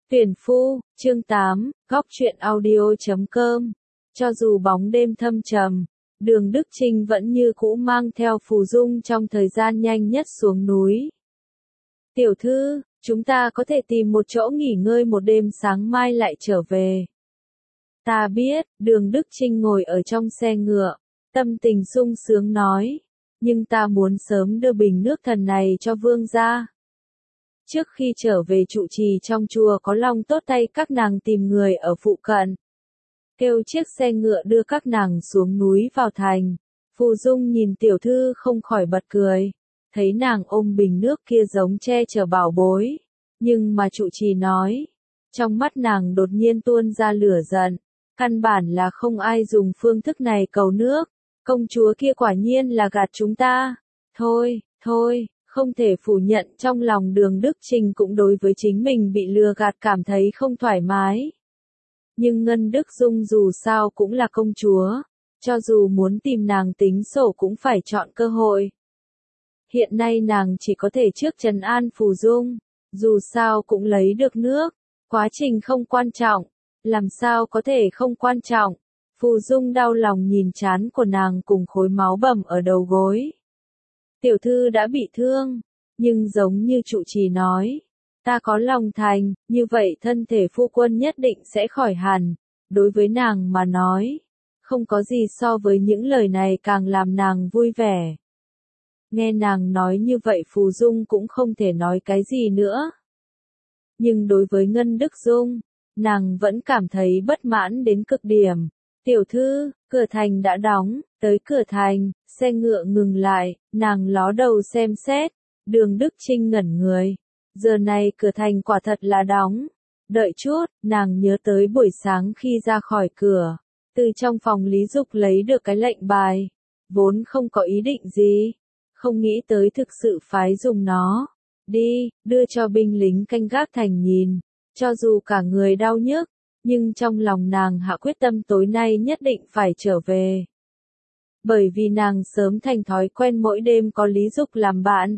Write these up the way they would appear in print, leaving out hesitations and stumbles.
Tuyển phu, chương 8, góc truyện audio.com. Cho dù bóng đêm thâm trầm, Đường Đức Chinh vẫn như cũ mang theo Phù Dung trong thời gian nhanh nhất xuống núi. Tiểu thư, chúng ta có thể tìm một chỗ nghỉ ngơi một đêm, sáng mai lại trở về. Ta biết, Đường Đức Chinh ngồi ở trong xe ngựa, tâm tình sung sướng nói, nhưng ta muốn sớm đưa bình nước thần này cho vương gia. Trước khi trở về trụ trì trong chùa có lòng tốt tay các nàng tìm người ở phụ cận, kêu chiếc xe ngựa đưa các nàng xuống núi vào thành. Phù Dung nhìn tiểu thư không khỏi bật cười, thấy nàng ôm bình nước kia giống che chở bảo bối, nhưng mà trụ trì nói, trong mắt nàng đột nhiên tuôn ra lửa giận, căn bản là không ai dùng phương thức này cầu nước, công chúa kia quả nhiên là gạt chúng ta. Thôi, không thể phủ nhận trong lòng Đường Đức Chinh cũng đối với chính mình bị lừa gạt cảm thấy không thoải mái. Nhưng Ngân Đức Dung dù sao cũng là công chúa, cho dù muốn tìm nàng tính sổ cũng phải chọn cơ hội. Hiện nay nàng chỉ có thể trước trấn an Phù Dung, dù sao cũng lấy được nước, quá trình không quan trọng, làm sao có thể không quan trọng. Phù Dung đau lòng nhìn trán của nàng cùng khối máu bầm ở đầu gối. Tiểu thư đã bị thương, nhưng giống như trụ trì nói, ta có lòng thành, như vậy thân thể phu quân nhất định sẽ khỏi hẳn. Đối với nàng mà nói, không có gì so với những lời này càng làm nàng vui vẻ. Nghe nàng nói như vậy Phù Dung cũng không thể nói cái gì nữa. Nhưng đối với Ngân Đức Dung, nàng vẫn cảm thấy bất mãn đến cực điểm. Tiểu thư, cửa thành đã đóng, tới cửa thành, xe ngựa ngừng lại, nàng ló đầu xem xét, Đường Đức Chinh ngẩn người. Giờ này cửa thành quả thật là đóng. Đợi chút, nàng nhớ tới buổi sáng khi ra khỏi cửa, từ trong phòng Lý Dục lấy được cái lệnh bài, vốn không có ý định gì, không nghĩ tới thực sự phái dùng nó. Đi, đưa cho binh lính canh gác thành nhìn, cho dù cả người đau nhức, nhưng trong lòng nàng hạ quyết tâm tối nay nhất định phải trở về. Bởi vì nàng sớm thành thói quen mỗi đêm có Lý Dục làm bạn.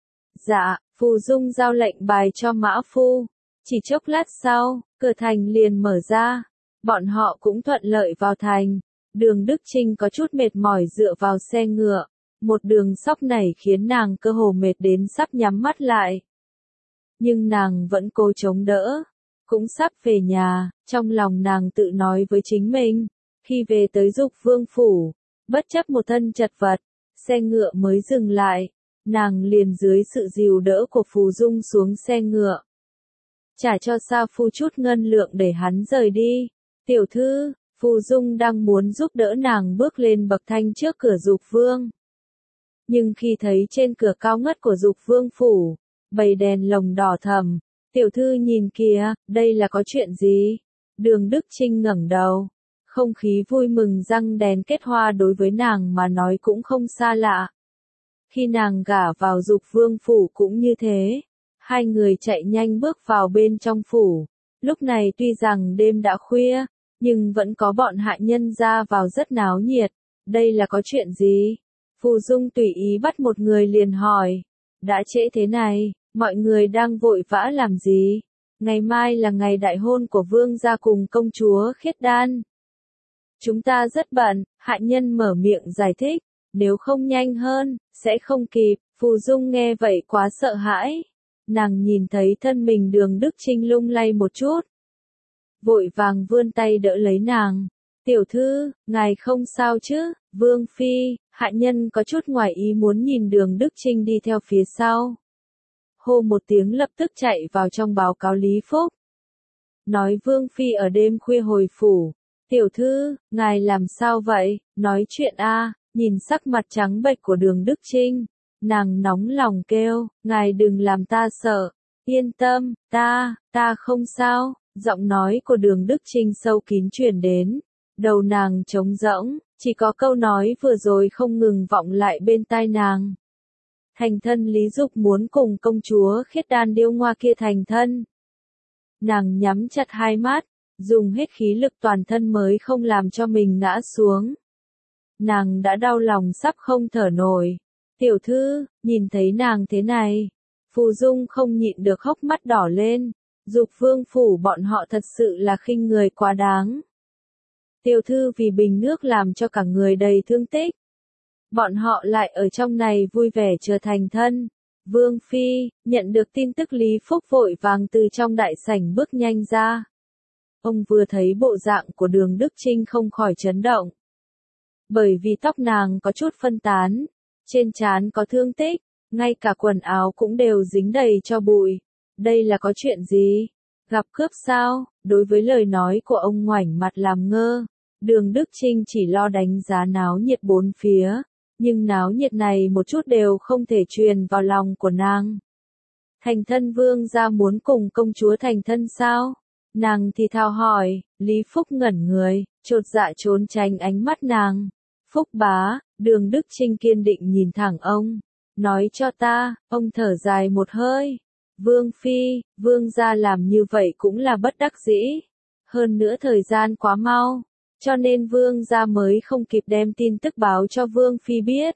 Dạ, Phù Dung giao lệnh bài cho mã phu. Chỉ chốc lát sau, cửa thành liền mở ra. Bọn họ cũng thuận lợi vào thành. Đường Đức Chinh có chút mệt mỏi dựa vào xe ngựa. Một đường sóc này khiến nàng cơ hồ mệt đến sắp nhắm mắt lại. Nhưng nàng vẫn cố chống đỡ. Cũng sắp về nhà, trong lòng nàng tự nói với chính mình. Khi về tới Dục Vương phủ, bất chấp một thân chật vật, xe ngựa mới dừng lại. Nàng liền dưới sự dìu đỡ của Phù Dung xuống xe ngựa. Trả cho Sa Phu chút ngân lượng để hắn rời đi. Tiểu thư, Phù Dung đang muốn giúp đỡ nàng bước lên bậc thang trước cửa Dục Vương. Nhưng khi thấy trên cửa cao ngất của Dục Vương phủ, bầy đèn lồng đỏ thẫm, tiểu thư nhìn kìa, đây là có chuyện gì? Đường Đức Chinh ngẩng đầu. Không khí vui mừng răng đèn kết hoa đối với nàng mà nói cũng không xa lạ. Khi nàng gả vào Dục Vương phủ cũng như thế. Hai người chạy nhanh bước vào bên trong phủ. Lúc này tuy rằng đêm đã khuya, nhưng vẫn có bọn hạ nhân ra vào rất náo nhiệt. Đây là có chuyện gì? Phù Dung tùy ý bắt một người liền hỏi. Đã trễ thế này, mọi người đang vội vã làm gì? Ngày mai là ngày đại hôn của vương gia cùng công chúa Khiết Đan. Chúng ta rất bận, hạ nhân mở miệng giải thích. Nếu không nhanh hơn, sẽ không kịp. Phù Dung nghe vậy quá sợ hãi. Nàng nhìn thấy thân mình Đường Đức Chinh lung lay một chút. Vội vàng vươn tay đỡ lấy nàng. Tiểu thư, ngài không sao chứ? Vương phi, hạ nhân có chút ngoài ý muốn nhìn Đường Đức Chinh đi theo phía sau. Hô một tiếng lập tức chạy vào trong báo cáo Lý Phúc. Nói Vương phi ở đêm khuya hồi phủ. Tiểu thư, ngài làm sao vậy? Nói chuyện a. Nhìn sắc mặt trắng bệch của Đường Đức Chinh, nàng nóng lòng kêu, ngài đừng làm ta sợ, yên tâm, ta không sao. Giọng nói của Đường Đức Chinh sâu kín truyền đến, đầu nàng trống rỗng, chỉ có câu nói vừa rồi không ngừng vọng lại bên tai nàng. Thành thân Lý Dục muốn cùng công chúa Khiết Đan điêu ngoa kia thành thân. Nàng nhắm chặt hai mắt, dùng hết khí lực toàn thân mới không làm cho mình ngã xuống. Nàng đã đau lòng sắp không thở nổi. Tiểu thư, nhìn thấy nàng thế này, Phù Dung không nhịn được hốc mắt đỏ lên. Dục vương phủ bọn họ thật sự là khinh người quá đáng. Tiểu thư vì bình nước làm cho cả người đầy thương tích. Bọn họ lại ở trong này vui vẻ trở thành thân. Vương Phi, nhận được tin tức Lý Phúc vội vàng từ trong đại sảnh bước nhanh ra. Ông vừa thấy bộ dạng của Đường Đức Chinh không khỏi chấn động. Bởi vì tóc nàng có chút phân tán, trên trán có thương tích, ngay cả quần áo cũng đều dính đầy cho bụi. Đây là có chuyện gì? Gặp cướp sao? Đối với lời nói của ông ngoảnh mặt làm ngơ. Đường Đức Chinh chỉ lo đánh giá náo nhiệt bốn phía, nhưng náo nhiệt này một chút đều không thể truyền vào lòng của nàng. Thành thân vương gia muốn cùng công chúa thành thân sao? Nàng thì thào hỏi, Lý Phúc ngẩn người, chột dạ trốn tránh ánh mắt nàng. Phúc bá, Đường Đức Chinh kiên định nhìn thẳng ông, nói cho ta, ông thở dài một hơi. Vương Phi, vương gia làm như vậy cũng là bất đắc dĩ. Hơn nữa thời gian quá mau, cho nên vương gia mới không kịp đem tin tức báo cho Vương Phi biết.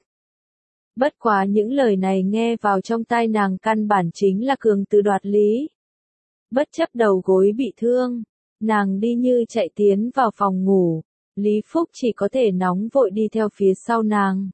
Bất quá những lời này nghe vào trong tai nàng căn bản chính là cường từ đoạt lý. Bất chấp đầu gối bị thương, nàng đi như chạy tiến vào phòng ngủ, Lý Phúc chỉ có thể nóng vội đi theo phía sau nàng.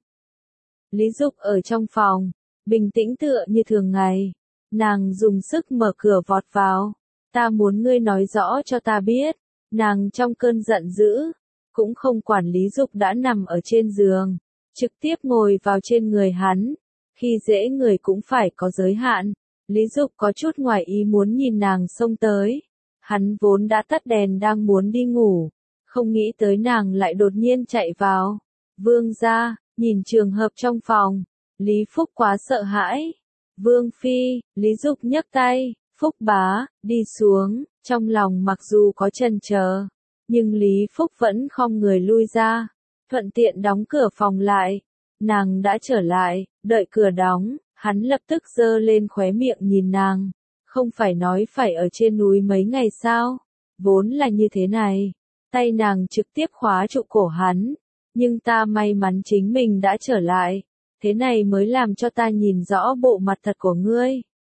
Lý Dục ở trong phòng, bình tĩnh tựa như thường ngày, nàng dùng sức mở cửa vọt vào, ta muốn ngươi nói rõ cho ta biết, nàng trong cơn giận dữ, cũng không quản Lý Dục đã nằm ở trên giường, trực tiếp ngồi vào trên người hắn, khi dễ người cũng phải có giới hạn. Lý Dục có chút ngoài ý muốn nhìn nàng xông tới. Hắn vốn đã tắt đèn đang muốn đi ngủ, không nghĩ tới nàng lại đột nhiên chạy vào. Vương gia, nhìn trường hợp trong phòng, Lý Phúc quá sợ hãi. Vương Phi, Lý Dục nhấc tay, Phúc bá, đi xuống, trong lòng mặc dù có chần chờ, nhưng Lý Phúc vẫn khom người lui ra, thuận tiện đóng cửa phòng lại. Nàng đã trở lại, đợi cửa đóng. Hắn lập tức giơ lên khóe miệng nhìn nàng, không phải nói phải ở trên núi mấy ngày sao, vốn là như thế này, tay nàng trực tiếp khóa trụ cổ hắn, nhưng ta may mắn chính mình đã trở lại, thế này mới làm cho ta nhìn rõ bộ mặt thật của ngươi.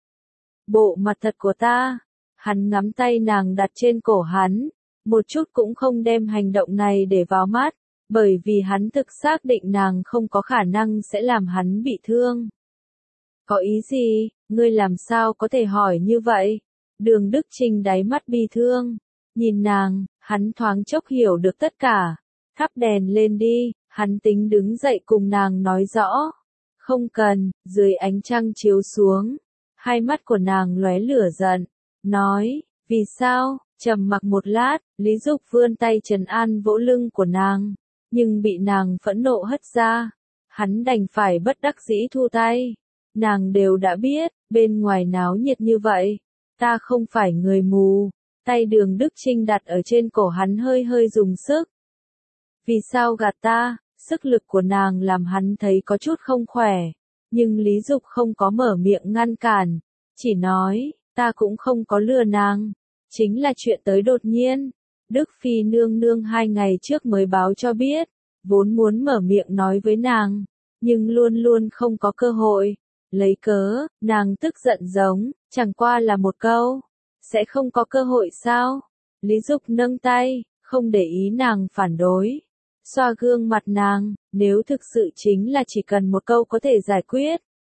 Bộ mặt thật của ta, hắn ngắm tay nàng đặt trên cổ hắn, một chút cũng không đem hành động này để vào mắt, bởi vì hắn thực xác định nàng không có khả năng sẽ làm hắn bị thương. Có ý gì, ngươi làm sao có thể hỏi như vậy? Đường Đức Chinh đáy mắt bi thương, nhìn nàng, hắn thoáng chốc hiểu được tất cả. Thắp đèn lên đi, hắn tính đứng dậy cùng nàng nói rõ. Không cần, dưới ánh trăng chiếu xuống, hai mắt của nàng lóe lửa giận, nói, vì sao? Trầm mặc một lát, Lý Dục vươn tay trấn an vỗ lưng của nàng, nhưng bị nàng phẫn nộ hất ra. Hắn đành phải bất đắc dĩ thu tay. Nàng đều đã biết, bên ngoài náo nhiệt như vậy, ta không phải người mù. Tay Đường Đức Chinh đặt ở trên cổ hắn hơi hơi dùng sức. Vì sao gạt ta? Sức lực của nàng làm hắn thấy có chút không khỏe, nhưng Lý Dục không có mở miệng ngăn cản, chỉ nói, ta cũng không có lừa nàng, chính là chuyện tới đột nhiên. Đức Phi nương nương 2 ngày trước mới báo cho biết, vốn muốn mở miệng nói với nàng, nhưng luôn luôn không có cơ hội. Lấy cớ, nàng tức giận giống, chẳng qua là một câu, sẽ không có cơ hội sao? Lý Dục nâng tay, không để ý nàng phản đối, xoa gương mặt nàng, nếu thực sự chính là chỉ cần một câu có thể giải quyết.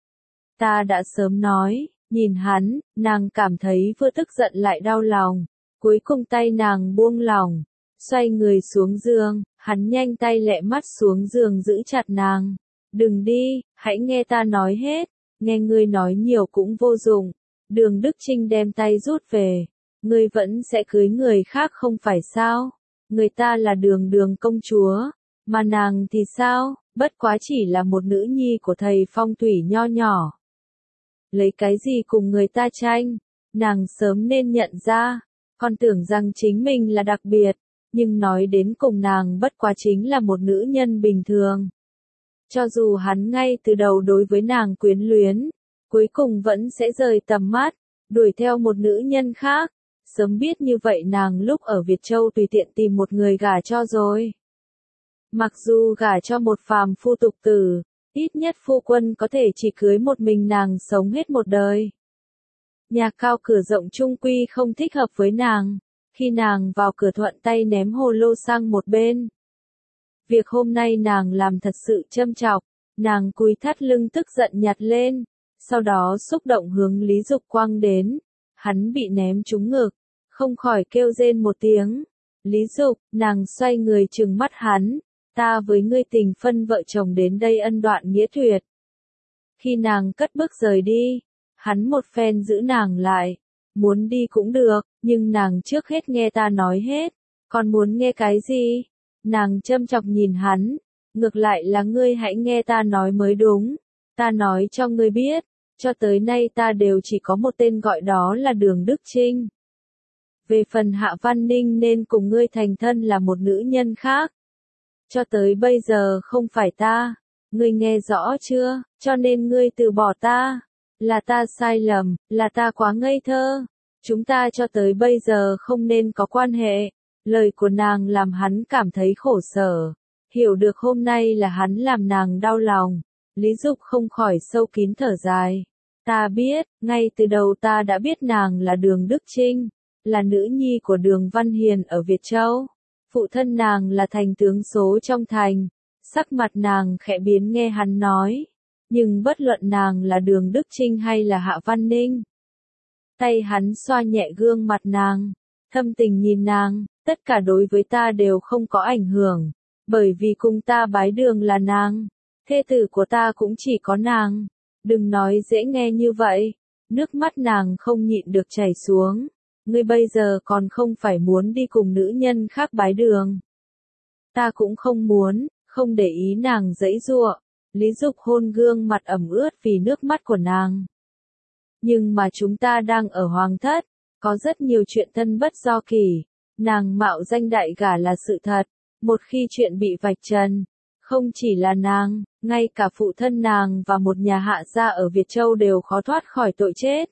Ta đã sớm nói, nhìn hắn, nàng cảm thấy vừa tức giận lại đau lòng, cuối cùng tay nàng buông lỏng, xoay người xuống giường, hắn nhanh tay lẹ mắt xuống giường giữ chặt nàng. Đừng đi, hãy nghe ta nói hết. Nghe ngươi nói nhiều cũng vô dụng. Đường Đức Chinh đem tay rút về. Ngươi vẫn sẽ cưới người khác không phải sao? Người ta là Đường công chúa, mà nàng thì sao? Bất quá chỉ là một nữ nhi của thầy phong thủy nho nhỏ. Lấy cái gì cùng người ta tranh? Nàng sớm nên nhận ra, còn tưởng rằng chính mình là đặc biệt, nhưng nói đến cùng nàng bất quá chính là một nữ nhân bình thường. Cho dù hắn ngay từ đầu đối với nàng quyến luyến, cuối cùng vẫn sẽ rời tầm mắt, đuổi theo một nữ nhân khác. Sớm biết như vậy nàng lúc ở Việt Châu tùy tiện tìm một người gả cho rồi. Mặc dù gả cho một phàm phu tục tử, ít nhất phu quân có thể chỉ cưới một mình nàng sống hết một đời. Nhà cao cửa rộng chung quy không thích hợp với nàng. Khi nàng vào cửa thuận tay ném hồ lô sang một bên. Việc hôm nay nàng làm thật sự châm chọc. Nàng cúi thắt lưng tức giận nhặt lên. Sau đó xúc động hướng Lý Dục quăng đến. Hắn bị ném trúng ngực. Không khỏi kêu rên một tiếng. Lý Dục, nàng xoay người trừng mắt hắn. Ta với ngươi tình phân vợ chồng đến đây ân đoạn nghĩa tuyệt. Khi nàng cất bước rời đi, hắn một phen giữ nàng lại. Muốn đi cũng được, nhưng nàng trước hết nghe ta nói hết. Còn muốn nghe cái gì? Nàng châm chọc nhìn hắn. Ngược lại là ngươi hãy nghe ta nói mới đúng. Ta nói cho ngươi biết, cho tới nay ta đều chỉ có một tên gọi đó là Đường Đức Chinh. Về phần Hạ Văn Ninh nên cùng ngươi thành thân là một nữ nhân khác. Cho tới bây giờ không phải ta. Ngươi nghe rõ chưa? Cho nên ngươi từ bỏ ta. Là ta sai lầm, là ta quá ngây thơ. Chúng ta cho tới bây giờ không nên có quan hệ. Lời của nàng làm hắn cảm thấy khổ sở. Hiểu được hôm nay là hắn làm nàng đau lòng. Lý Dục không khỏi sâu kín thở dài. Ta biết, ngay từ đầu ta đã biết nàng là Đường Đức Chinh. Là nữ nhi của Đường Văn Hiền ở Việt Châu. Phụ thân nàng là thành tướng số trong thành. Sắc mặt nàng khẽ biến nghe hắn nói. Nhưng bất luận nàng là Đường Đức Chinh hay là Hạ Văn Ninh. Tay hắn xoa nhẹ gương mặt nàng. Thâm tình nhìn nàng, tất cả đối với ta đều không có ảnh hưởng. Bởi vì cùng ta bái đường là nàng. Thê tử của ta cũng chỉ có nàng. Đừng nói dễ nghe như vậy. Nước mắt nàng không nhịn được chảy xuống. Ngươi bây giờ còn không phải muốn đi cùng nữ nhân khác bái đường. Ta cũng không muốn, không để ý nàng giãy giụa. Lý Dục hôn gương mặt ẩm ướt vì nước mắt của nàng. Nhưng mà chúng ta đang ở hoàng thất, có rất nhiều chuyện thân bất do kỳ. Nàng mạo danh đại gả là sự thật. Một khi chuyện bị vạch trần, không chỉ là nàng, ngay cả phụ thân nàng và một nhà hạ gia ở Việt Châu đều khó thoát khỏi tội chết.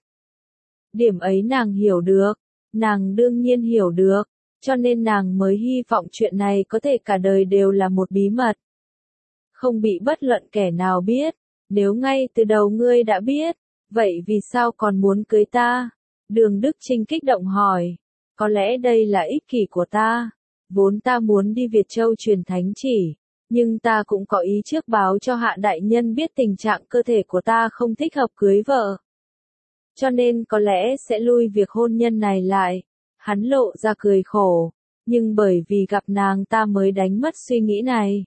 Điểm ấy nàng hiểu được, nàng đương nhiên hiểu được, cho nên nàng mới hy vọng chuyện này có thể cả đời đều là một bí mật. Không bị bất luận kẻ nào biết, nếu ngay từ đầu ngươi đã biết, vậy vì sao còn muốn cưới ta? Đường Đức Chinh kích động hỏi, có lẽ đây là ích kỷ của ta, vốn ta muốn đi Việt Châu truyền thánh chỉ. Nhưng ta cũng có ý trước báo cho Hạ đại nhân biết tình trạng cơ thể của ta không thích hợp cưới vợ. Cho nên có lẽ sẽ lui việc hôn nhân này lại. Hắn lộ ra cười khổ. Nhưng bởi vì gặp nàng ta mới đánh mất suy nghĩ này.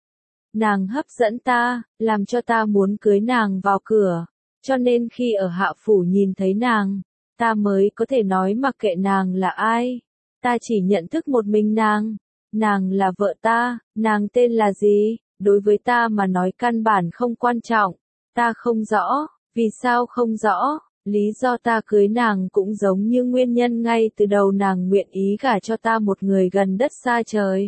Nàng hấp dẫn ta, làm cho ta muốn cưới nàng vào cửa. Cho nên khi ở Hạ phủ nhìn thấy nàng, ta mới có thể nói mặc kệ nàng là ai. Ta chỉ nhận thức một mình nàng. Nàng là vợ ta, nàng tên là gì, đối với ta mà nói căn bản không quan trọng. Ta không rõ, vì sao không rõ, lý do ta cưới nàng cũng giống như nguyên nhân ngay từ đầu nàng nguyện ý gả cho ta một người gần đất xa trời.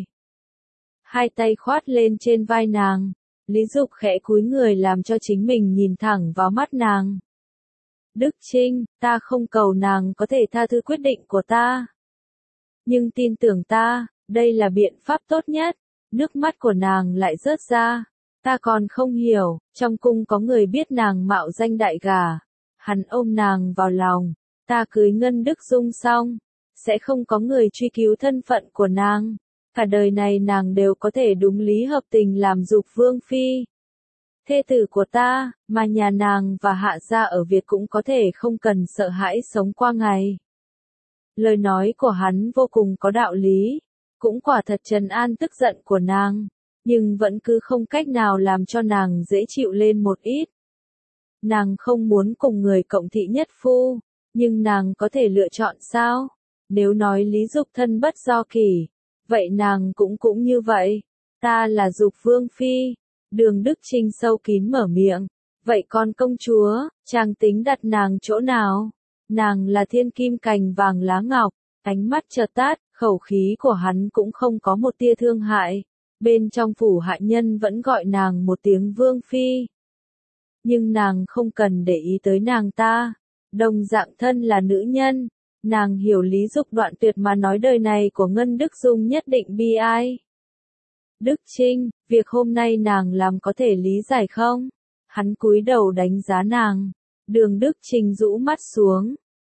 Hai tay khoát lên trên vai nàng, Lý Dục khẽ cúi người làm cho chính mình nhìn thẳng vào mắt nàng. Đức Chinh, ta không cầu nàng có thể tha thứ quyết định của ta. Nhưng tin tưởng ta. Đây là biện pháp tốt nhất. Nước mắt của nàng lại rớt ra. Ta còn không hiểu, trong cung có người biết nàng mạo danh đại gả. Hắn ôm nàng vào lòng. Ta cưới Ngân Đức Dung xong, sẽ không có người truy cứu thân phận của nàng. Cả đời này nàng đều có thể đúng lý hợp tình làm dục vương phi. Thê tử của ta, mà nhà nàng và Hạ gia ở Việt cũng có thể không cần sợ hãi sống qua ngày. Lời nói của hắn vô cùng có đạo lý. Cũng quả thật trấn an tức giận của nàng, nhưng vẫn cứ không cách nào làm cho nàng dễ chịu lên một ít. Nàng không muốn cùng người cộng thị nhất phu, nhưng nàng có thể lựa chọn sao? Nếu nói Lý Dục thân bất do kỳ, vậy nàng cũng như vậy. Ta là Dục vương phi. Đường Đức Chinh sâu kín mở miệng. Vậy con công chúa, chàng tính đặt nàng chỗ nào? Nàng là thiên kim cành vàng lá ngọc. Ánh mắt chợt tát, khẩu khí của hắn cũng không có một tia thương hại. Bên trong phủ hạ nhân vẫn gọi nàng một tiếng vương phi. Nhưng nàng không cần để ý tới nàng ta. Đồng dạng thân là nữ nhân. Nàng hiểu Lý Dục đoạn tuyệt mà nói đời này của Ngân Đức Dung nhất định bi ai. Đức Chinh, việc hôm nay nàng làm có thể lý giải không? Hắn cúi đầu đánh giá nàng. Đường Đức Chinh rũ mắt xuống.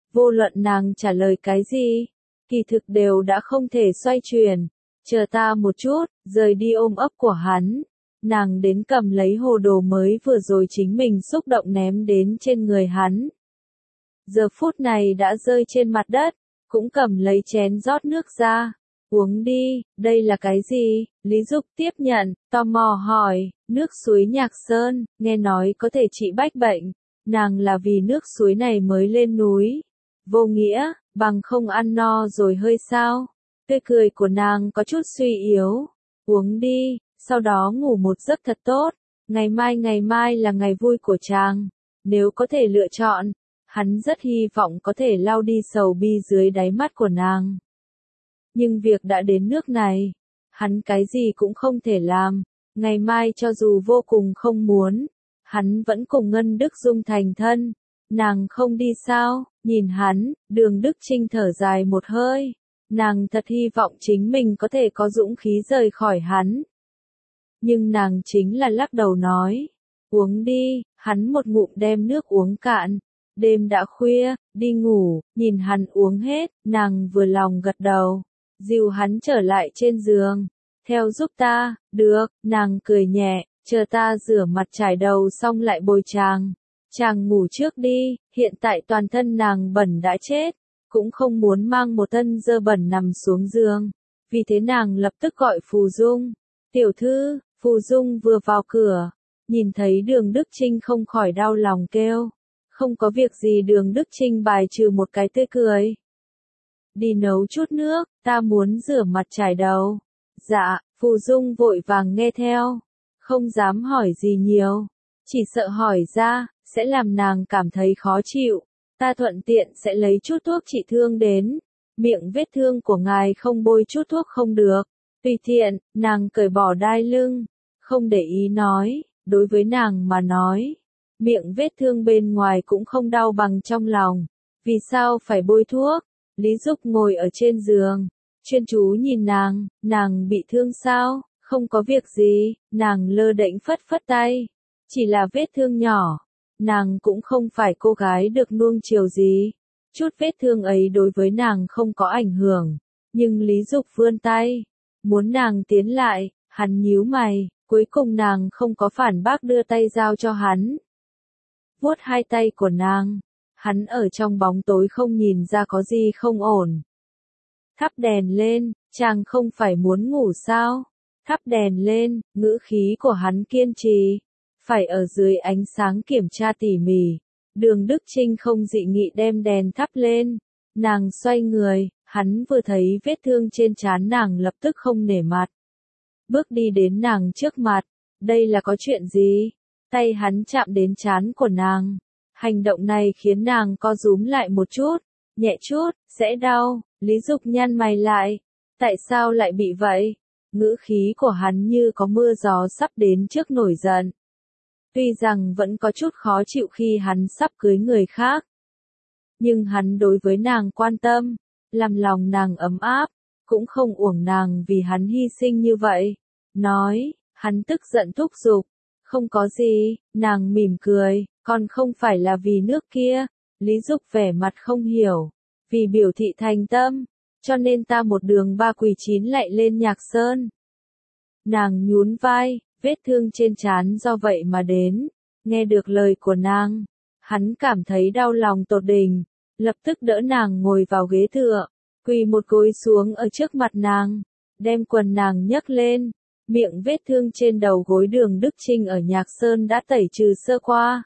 Vô luận nàng trả lời cái gì, kỳ thực đều đã không thể xoay chuyển. Chờ ta một chút, rời đi ôm ấp của hắn. Nàng đến cầm lấy hồ đồ mới vừa rồi chính mình xúc động ném đến trên người hắn. Giờ phút này đã rơi trên mặt đất, cũng cầm lấy chén rót nước ra. Uống đi, đây là cái gì? Lý Dục tiếp nhận, tò mò hỏi, nước suối Nhạc Sơn, nghe nói có thể trị bách bệnh. Nàng là vì nước suối này mới lên núi. Vô nghĩa, bằng không ăn no rồi hơi sao? Tươi cười của nàng có chút suy yếu. Uống đi, sau đó ngủ một giấc thật tốt. Ngày mai là ngày vui của chàng. Nếu có thể lựa chọn, hắn rất hy vọng có thể lau đi sầu bi dưới đáy mắt của nàng. Nhưng việc đã đến nước này, hắn cái gì cũng không thể làm. Ngày mai cho dù vô cùng không muốn, hắn vẫn cùng Ngân Đức Dung thành thân. Nàng không đi sao? Nhìn hắn, Đường Đức Chinh thở dài một hơi. Nàng thật hy vọng chính mình có thể có dũng khí rời khỏi hắn. Nhưng nàng chính là lắc đầu nói. Uống đi, hắn một ngụm đem nước uống cạn. Đêm đã khuya, đi ngủ, nhìn hắn uống hết, nàng vừa lòng gật đầu. Dìu hắn trở lại trên giường. Theo giúp ta, được, nàng cười nhẹ, chờ ta rửa mặt trải đầu xong lại bồi chàng. Chàng ngủ trước đi, hiện tại toàn thân nàng bẩn đã chết, cũng không muốn mang một thân dơ bẩn nằm xuống giường. Vì thế nàng lập tức gọi Phù Dung. Tiểu thư, Phù Dung vừa vào cửa, nhìn thấy Đường Đức Chinh không khỏi đau lòng kêu. Không có việc gì. Đường Đức Chinh bài trừ một cái tươi cười. Đi nấu chút nước, ta muốn rửa mặt trải đầu. Dạ, Phù Dung vội vàng nghe theo. Không dám hỏi gì nhiều. Chỉ sợ hỏi ra, sẽ làm nàng cảm thấy khó chịu. Ta thuận tiện sẽ lấy chút thuốc trị thương đến. Miệng vết thương của ngài không bôi chút thuốc không được. Tùy tiện, nàng cởi bỏ đai lưng. Không để ý nói, đối với nàng mà nói. Miệng vết thương bên ngoài cũng không đau bằng trong lòng. Vì sao phải bôi thuốc? Lý Dục ngồi ở trên giường, chuyên chú nhìn nàng bị thương sao? Không có việc gì, nàng lơ đễnh phất phất tay. Chỉ là vết thương nhỏ, nàng cũng không phải cô gái được nuông chiều gì. Chút vết thương ấy đối với nàng không có ảnh hưởng, nhưng Lý Dục vươn tay, muốn nàng tiến lại, hắn nhíu mày, cuối cùng nàng không có phản bác đưa tay giao cho hắn. Vuốt hai tay của nàng. Hắn ở trong bóng tối không nhìn ra có gì không ổn. Thắp đèn lên, chàng không phải muốn ngủ sao? Thắp đèn lên, ngữ khí của hắn kiên trì. Phải ở dưới ánh sáng kiểm tra tỉ mỉ. Đường Đức Chinh không dị nghị đem đèn thắp lên. Nàng xoay người, hắn vừa thấy vết thương trên trán nàng lập tức không nể mặt. Bước đi đến nàng trước mặt. Đây là có chuyện gì? Tay hắn chạm đến trán của nàng. Hành động này khiến nàng co rúm lại một chút, nhẹ chút, sẽ đau. Lý Dục nhăn mày lại. Tại sao lại bị vậy? Ngữ khí của hắn như có mưa gió sắp đến trước nổi giận. Tuy rằng vẫn có chút khó chịu khi hắn sắp cưới người khác. Nhưng hắn đối với nàng quan tâm, làm lòng nàng ấm áp, cũng không uổng nàng vì hắn hy sinh như vậy. Nói, hắn tức giận thúc giục. Không có gì, nàng mỉm cười, còn không phải là vì nước kia. Lý Dục vẻ mặt không hiểu. Vì biểu thị thành tâm, cho nên ta một đường ba quỳ chín lạy lên Nhạc Sơn. Nàng nhún vai, vết thương trên trán do vậy mà đến. Nghe được lời của nàng, hắn cảm thấy đau lòng tột đỉnh, lập tức đỡ nàng ngồi vào ghế tựa, quỳ một gối xuống ở trước mặt nàng, đem quần nàng nhấc lên. Miệng vết thương trên đầu gối Đường Đức Chinh ở Nhạc Sơn đã tẩy trừ sơ qua.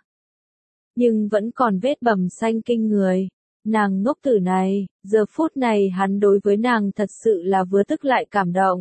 Nhưng vẫn còn vết bầm xanh kinh người. Nàng ngốc tử này, giờ phút này hắn đối với nàng thật sự là vừa tức lại cảm động.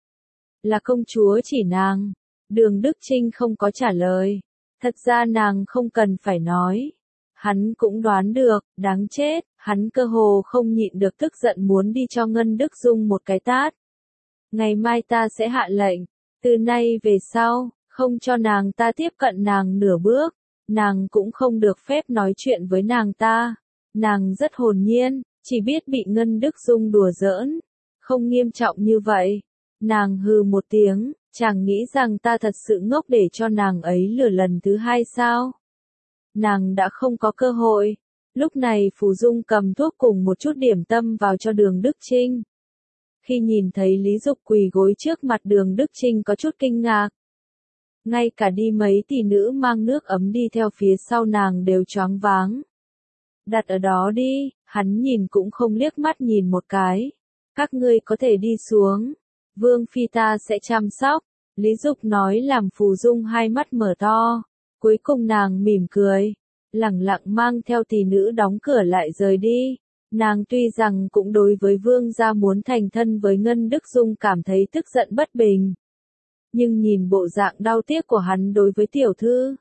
Là công chúa chỉ nàng. Đường Đức Chinh không có trả lời. Thật ra nàng không cần phải nói. Hắn cũng đoán được, đáng chết, hắn cơ hồ không nhịn được tức giận muốn đi cho Ngân Đức Dung một cái tát. Ngày mai ta sẽ hạ lệnh. Từ nay về sau, không cho nàng ta tiếp cận nàng nửa bước, nàng cũng không được phép nói chuyện với nàng ta. Nàng rất hồn nhiên, chỉ biết bị Ngân Đức Dung đùa giỡn, không nghiêm trọng như vậy. Nàng hừ một tiếng, chàng nghĩ rằng ta thật sự ngốc để cho nàng ấy lừa lần thứ hai sao? Nàng đã không có cơ hội. Lúc này Phù Dung cầm thuốc cùng một chút điểm tâm vào cho Đường Đức Trinh. Khi nhìn thấy Lý Dục quỳ gối trước mặt Đường Đức Trinh có chút kinh ngạc. Ngay cả đi mấy tỷ nữ mang nước ấm đi theo phía sau nàng đều choáng váng. Đặt ở đó đi, hắn nhìn cũng không liếc mắt nhìn một cái. Các ngươi có thể đi xuống. Vương phi ta sẽ chăm sóc. Lý Dục nói làm Phù Dung hai mắt mở to. Cuối cùng nàng mỉm cười. Lẳng lặng mang theo tỷ nữ đóng cửa lại rời đi. Nàng tuy rằng cũng đối với vương gia muốn thành thân với Ngân Đức Dung cảm thấy tức giận bất bình. Nhưng nhìn bộ dạng đau tiếc của hắn đối với tiểu thư.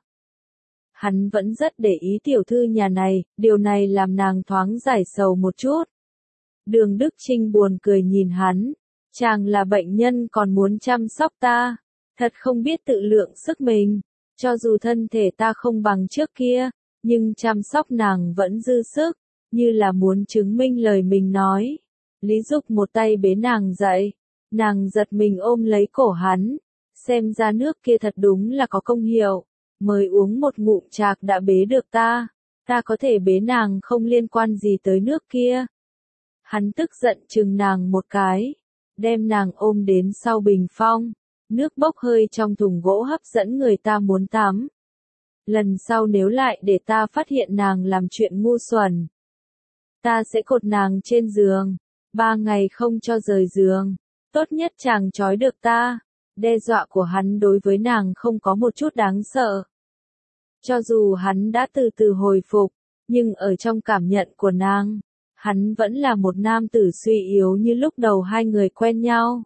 Hắn vẫn rất để ý tiểu thư nhà này, điều này làm nàng thoáng giải sầu một chút. Đường Đức Trinh buồn cười nhìn hắn. Chàng là bệnh nhân còn muốn chăm sóc ta. Thật không biết tự lượng sức mình. Cho dù thân thể ta không bằng trước kia, nhưng chăm sóc nàng vẫn dư sức, như là muốn chứng minh lời mình nói. Lý Dục một tay bế nàng dậy, nàng giật mình ôm lấy cổ hắn, xem ra nước kia thật đúng là có công hiệu, mới uống một ngụm trạc đã bế được ta có thể bế nàng không liên quan gì tới nước kia. Hắn tức giận chừng nàng một cái, đem nàng ôm đến sau bình phong, nước bốc hơi trong thùng gỗ hấp dẫn người ta muốn tắm. Lần sau nếu lại để ta phát hiện nàng làm chuyện ngu xuẩn, ta sẽ cột nàng trên giường, 3 ngày không cho rời giường, tốt nhất chàng trói được ta. Đe dọa của hắn đối với nàng không có một chút đáng sợ. Cho dù hắn đã từ từ hồi phục, nhưng ở trong cảm nhận của nàng, hắn vẫn là một nam tử suy yếu như lúc đầu hai người quen nhau.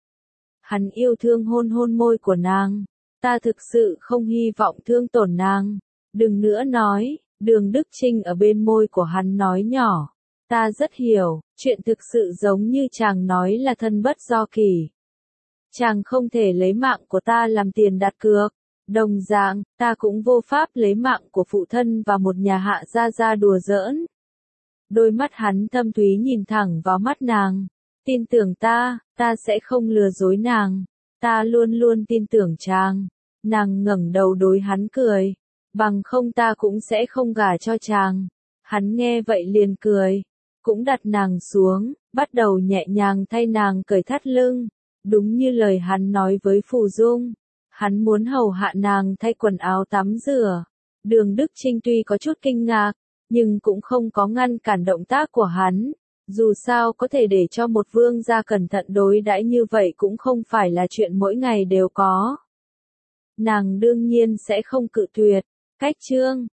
Hắn yêu thương hôn hôn môi của nàng. Ta thực sự không hy vọng thương tổn nàng. Đừng nữa nói, Đường Đức Trinh ở bên môi của hắn nói nhỏ. Ta rất hiểu, chuyện thực sự giống như chàng nói là thân bất do kỷ. Chàng không thể lấy mạng của ta làm tiền đặt cược. Đồng dạng, ta cũng vô pháp lấy mạng của phụ thân và một nhà hạ gia đùa giỡn. Đôi mắt hắn thâm thúy nhìn thẳng vào mắt nàng. Tin tưởng ta sẽ không lừa dối nàng. Ta luôn luôn tin tưởng chàng. Nàng ngẩng đầu đối hắn cười. Bằng không ta cũng sẽ không gả cho chàng. Hắn nghe vậy liền cười. Cũng đặt nàng xuống, bắt đầu nhẹ nhàng thay nàng cởi thắt lưng. Đúng như lời hắn nói với Phù Dung. Hắn muốn hầu hạ nàng thay quần áo tắm rửa. Đường Đức Trinh tuy có chút kinh ngạc, nhưng cũng không có ngăn cản động tác của hắn. Dù sao có thể để cho một vương gia cẩn thận đối đãi như vậy cũng không phải là chuyện mỗi ngày đều có. Nàng đương nhiên sẽ không cự tuyệt. Cách chương